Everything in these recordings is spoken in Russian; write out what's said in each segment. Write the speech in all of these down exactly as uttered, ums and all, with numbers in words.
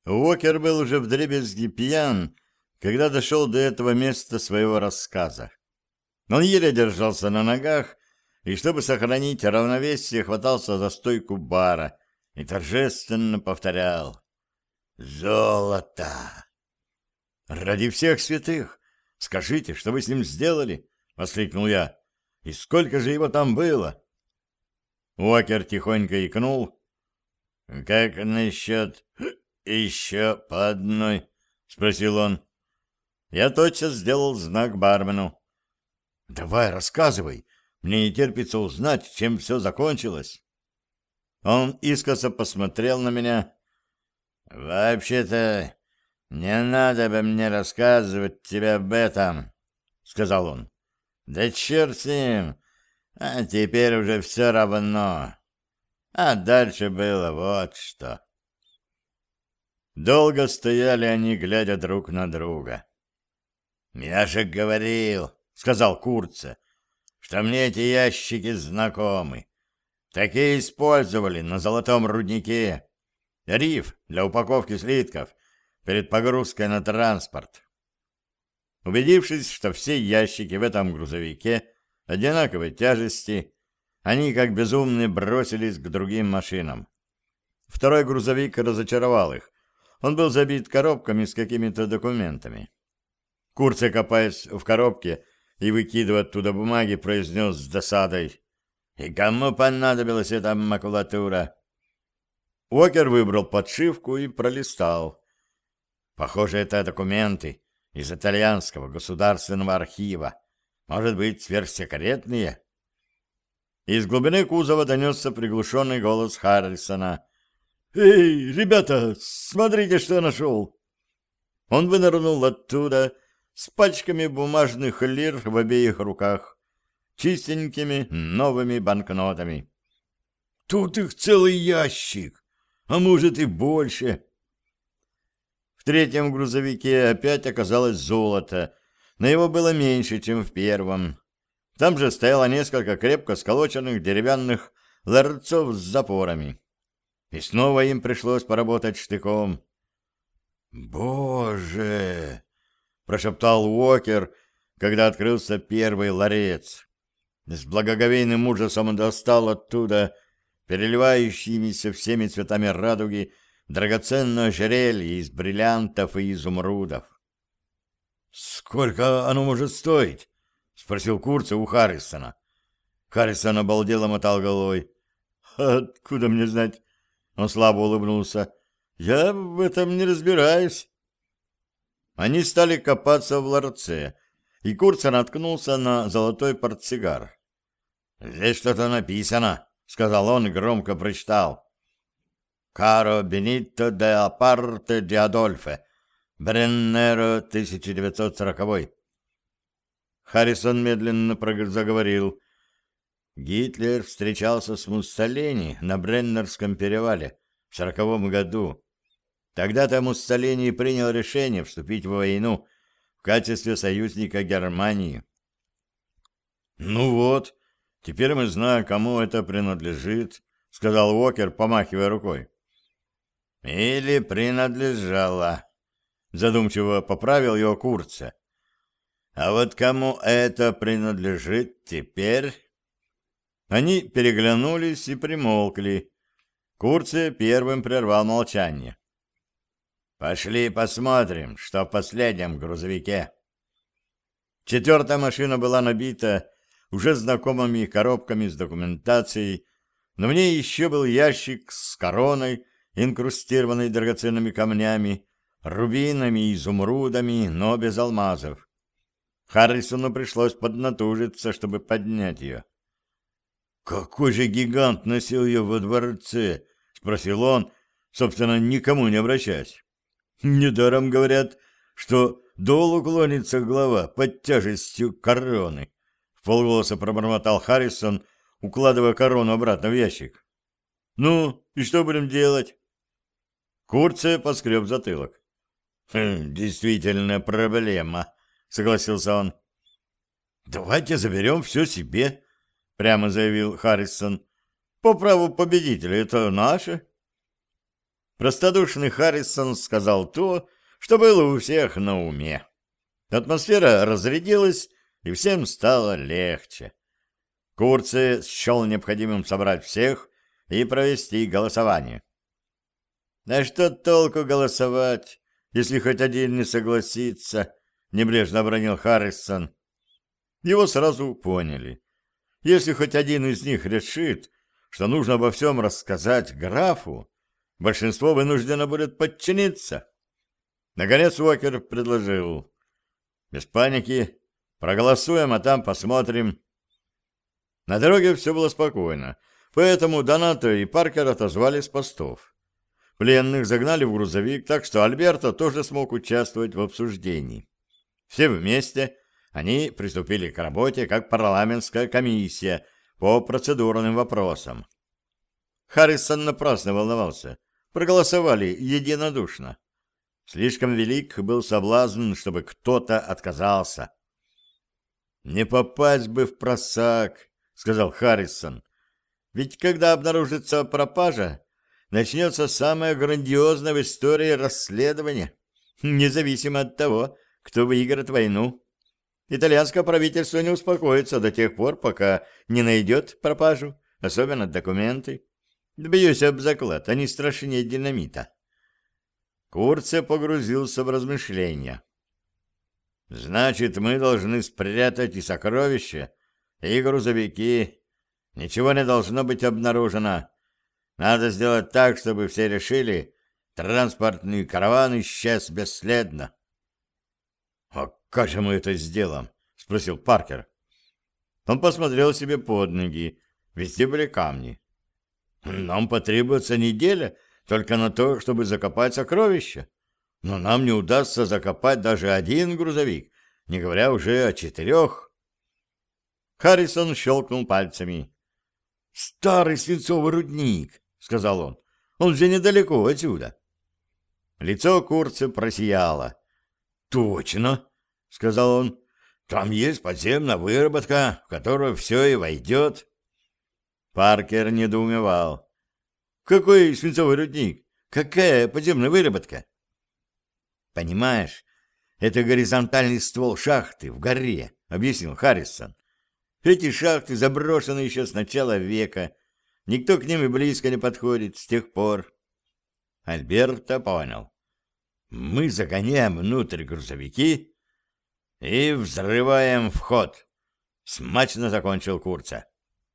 Уокер был уже вдребезги пьян, когда дошел до этого места своего рассказа. Он еле держался на ногах и, чтобы сохранить равновесие, хватался за стойку бара и торжественно повторял: «Золото!» «Ради всех святых! Скажите, что вы с ним сделали?» — воскликнул я. «И сколько же его там было?» Уокер тихонько икнул. «Как насчет еще по одной?» — спросил он. Я тотчас сделал знак бармену. «Давай, рассказывай. Мне не терпится узнать, чем все закончилось». Он искоса посмотрел на меня. «Вообще-то не надо бы мне рассказывать тебе об этом», — сказал он. «Да черт с ним, а теперь уже все равно. А дальше было вот что». Долго стояли они, глядя друг на друга. «Я же говорил», — сказал Курце, — «что мне эти ящики знакомы. Такие использовали на золотом руднике. Риф для упаковки слитков перед погрузкой на транспорт». Убедившись, что все ящики в этом грузовике одинаковой тяжести, они как безумные бросились к другим машинам. Второй грузовик разочаровал их. Он был забит коробками с какими-то документами. Курце, копаясь в коробке и выкидывая оттуда бумаги, произнес с досадой: «И кому понадобилась эта макулатура?» Уокер выбрал подшивку и пролистал. «Похоже, это документы из итальянского государственного архива. Может быть, сверхсекретные?» Из глубины кузова донесся приглушенный голос Харрисона. «Эй, ребята, смотрите, что я нашел!» Он вынырнул оттуда с пачками бумажных лир в обеих руках, чистенькими новыми банкнотами. «Тут их целый ящик, а может и больше!» В третьем грузовике опять оказалось золото, но его было меньше, чем в первом. Там же стояло несколько крепко сколоченных деревянных ларцов с запорами. И снова им пришлось поработать штыком. «Боже!» — прошептал Уокер, когда открылся первый ларец. С благоговейным ужасом он достал оттуда переливающимися всеми цветами радуги драгоценное ожерелье из бриллиантов и изумрудов. «Сколько оно может стоить?» — спросил Курце у Харрисона. Харрисон обалдело мотал головой. «Откуда мне знать?» Он слабо улыбнулся. «Я в этом не разбираюсь». Они стали копаться в ларце, и Курце наткнулся на золотой портсигар. «Здесь что-то написано», — сказал он и громко прочитал. «Каро Бенито де Апарте де Адольфе, Бреннеро, тысяча девятьсот сороковой». Харрисон медленно заговорил. Гитлер встречался с Муссолини на Бреннерском перевале в сороковом году. Тогда-то Муссолини принял решение вступить в войну в качестве союзника Германии. «Ну вот, теперь мы знаем, кому это принадлежит», — сказал Уокер, помахивая рукой. «Или принадлежало», — задумчиво поправил его Курце. «А вот кому это принадлежит теперь?» Они переглянулись и примолкли. Курце первым прервал молчание. «Пошли посмотрим, что в последнем грузовике». Четвертая машина была набита уже знакомыми коробками с документацией, но в ней еще был ящик с короной, инкрустированной драгоценными камнями, рубинами и изумрудами, но без алмазов. Харрисону пришлось поднатужиться, чтобы поднять ее. «Какой же гигант носил ее во дворце?» — спросил он, собственно, никому не обращаясь. «Недаром говорят, что долу клонится голова под тяжестью короны», — вполголоса пробормотал Харрисон, укладывая корону обратно в ящик. «Ну, и что будем делать?» Курце поскреб затылок. «Хм, «Действительно проблема», — согласился он. «Давайте заберем все себе», — прямо заявил Харрисон. «По праву победителя это наше». Простодушный Харрисон сказал то, что было у всех на уме. Атмосфера разрядилась, и всем стало легче. Курци счел необходимым собрать всех и провести голосование. «А что толку голосовать, если хоть один не согласится?» — небрежно обронил Харрисон. Его сразу поняли. Если хоть один из них решит, что нужно обо всем рассказать графу, большинство вынуждено будет подчиниться. Наконец Уокер предложил: «Без паники, проголосуем, а там посмотрим». На дороге все было спокойно, поэтому Донато и Паркер отозвали с постов. Пленных загнали в грузовик, так что Альберто тоже смог участвовать в обсуждении. Все вместе они приступили к работе как парламентская комиссия по процедурным вопросам. Харрисон напрасно волновался. Проголосовали единодушно. Слишком велик был соблазн, чтобы кто-то отказался. «Не попасть бы в просак», — сказал Харрисон. «Ведь когда обнаружится пропажа, начнется самое грандиозное в истории расследование, независимо от того, кто выиграет войну. Итальянское правительство не успокоится до тех пор, пока не найдет пропажу, особенно документы. Бьюсь об заклад, они страшнее динамита». Курце погрузился в размышления. «Значит, мы должны спрятать и сокровища, и грузовики. Ничего не должно быть обнаружено. Надо сделать так, чтобы все решили, транспортный караван исчез бесследно». «А как же мы это сделаем?» — спросил Паркер. Он посмотрел себе под ноги. Везде были камни. «Нам потребуется неделя только на то, чтобы закопать сокровища. Но нам не удастся закопать даже один грузовик, не говоря уже о четырех». Харрисон щелкнул пальцами. «Старый свинцовый рудник», — сказал он. «Он же недалеко отсюда». Лицо Курца просияло. «Точно», — сказал он. «Там есть подземная выработка, в которую все и войдет». Паркер недоумевал. «Какой свинцовый рудник? Какая подземная выработка?» «Понимаешь, это горизонтальный ствол шахты в горе», — объяснил Харрисон. «Эти шахты заброшены еще с начала века. Никто к ним и близко не подходит с тех пор». Альберто понял. «Мы загоняем внутрь грузовики и взрываем вход», — смачно закончил Курца.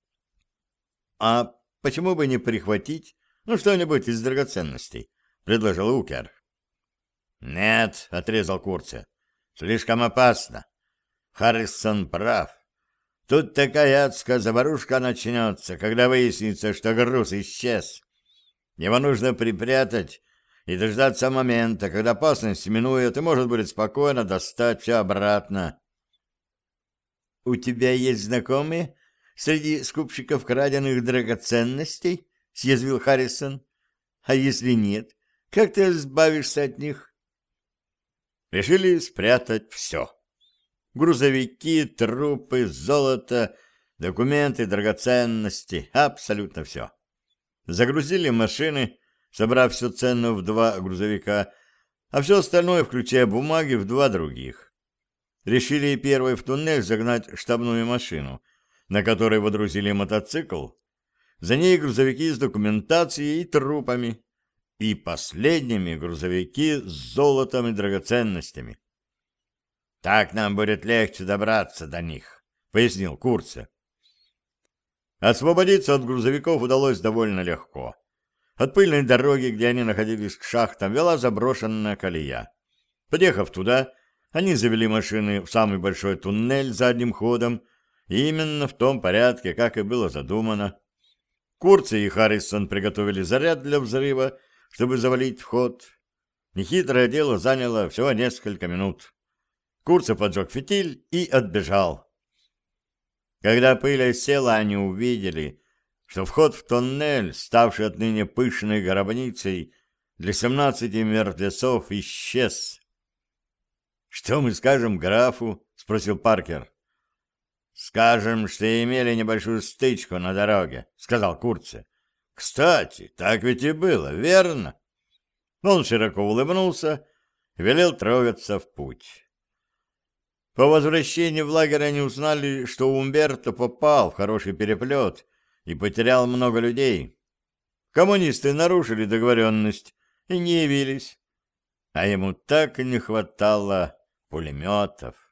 «А почему бы не прихватить ну что-нибудь из драгоценностей?» — предложил Укер. «Нет», — отрезал Курца, — «слишком опасно. Харрисон прав. Тут такая адская заварушка начнется, когда выяснится, что груз исчез. Его нужно припрятать и дождаться момента, когда опасность минует, и можно будет спокойно достать все обратно». «У тебя есть знакомые среди скупщиков краденых драгоценностей?» — съязвил Харрисон. «А если нет, как ты избавишься от них?» Решили спрятать все. Грузовики, трупы, золото, документы, драгоценности, абсолютно все. Загрузили машины, собрав все ценное в два грузовика, а все остальное, включая бумаги, в два других. Решили первой в туннель загнать штабную машину, на которой водрузили мотоцикл, за ней грузовики с документацией и трупами, и последними грузовики с золотом и драгоценностями. «Так нам будет легче добраться до них», — пояснил Курце. Освободиться от грузовиков удалось довольно легко. От пыльной дороги, где они находились к шахтам, вела заброшенная колея. Подъехав туда, они завели машины в самый большой туннель задним ходом, и именно в том порядке, как и было задумано. Курце и Харрисон приготовили заряд для взрыва, чтобы завалить вход. Нехитрое дело заняло всего несколько минут. Курце поджег фитиль и отбежал. Когда пыль осела, они увидели, что вход в тоннель, ставший отныне пышной гробницей для семнадцати мертвецов, исчез. «Что мы скажем графу?» — спросил Паркер. «Скажем, что имели небольшую стычку на дороге», — сказал Курце. «Кстати, так ведь и было, верно? Он широко улыбнулся и велел трогаться в путь. По возвращении в лагерь они узнали, что Умберто попал в хороший переплет и потерял много людей. Коммунисты нарушили договоренность и не явились, а ему так и не хватало пулеметов.